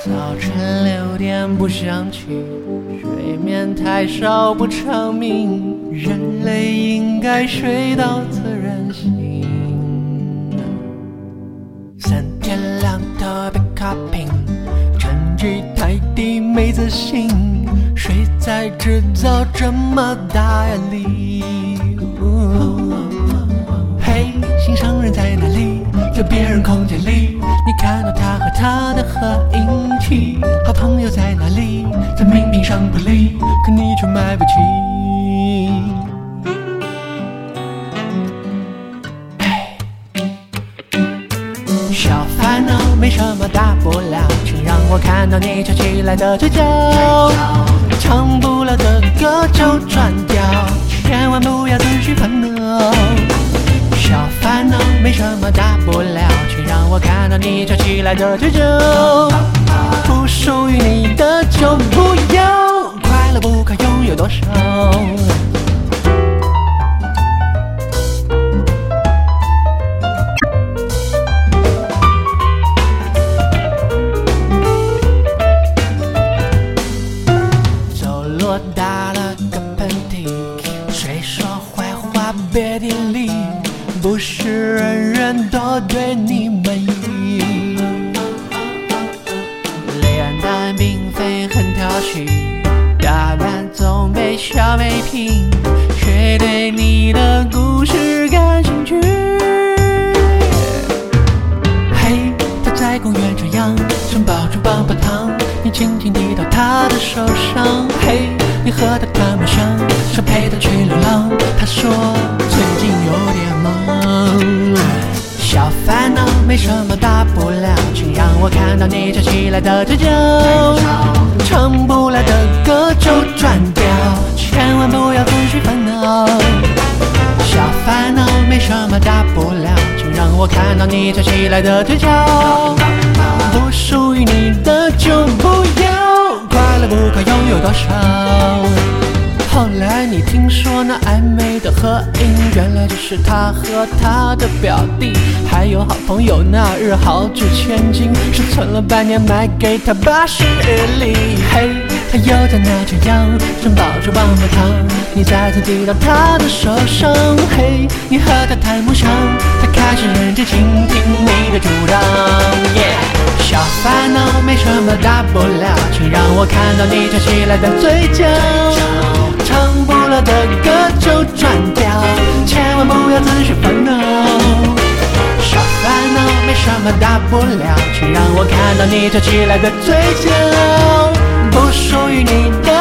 早晨6点不想起，睡眠太少不长命，人类应该睡到自然醒。3点2头被卡平，成绩太低没自信，谁在制造这么大压力？嘿，心上人在哪里？在别人空间里，你看到他和他的合影器。好朋友在哪里？在名片上不离，可你却买不起。小烦恼没什么大不了，请让我看到你翘起来的嘴角。唱不了的歌就转掉，千万不要自寻烦恼。小烦恼没什么大不了，请让我看到你翘起来的嘴角。不属于你的就不要，快乐不可拥有多少。走路打了个喷嚏，谁说坏话别顶礼，不是人人都对你满意。脸蛋并非很讨喜，打扮总被笑没品，谁对你的故事感兴趣？嘿，他在公园这样，想抱住棒棒糖，你轻轻递到他的手上。嘿，你和他谈梦想，想陪他去流浪，他说最近有点忙。小烦恼没什么大不了，请让我看到你翘起来的嘴角。唱不来的歌就转掉，千万不要自寻烦恼。小烦恼没什么大不了，请让我看到你翘起来的嘴角。不属于你的就不要，快乐不可拥有多少。后来你听说那暧昧的合影，原来就是他和他的表弟，还有好朋友那日豪掷千金，是存了半年买给他80日历。嘿，他又在那这样，想抱住棒棒糖，你再次递到他的手上。嘿，你和他谈梦想，他开始认真倾听你的主张。小烦恼没什么大不了，请让我看到你翘起来的嘴角。唱不了的歌就转掉，千万不要自寻烦恼。小烦恼没什么大不了，请让我看到你翘起来的嘴角。不属于你的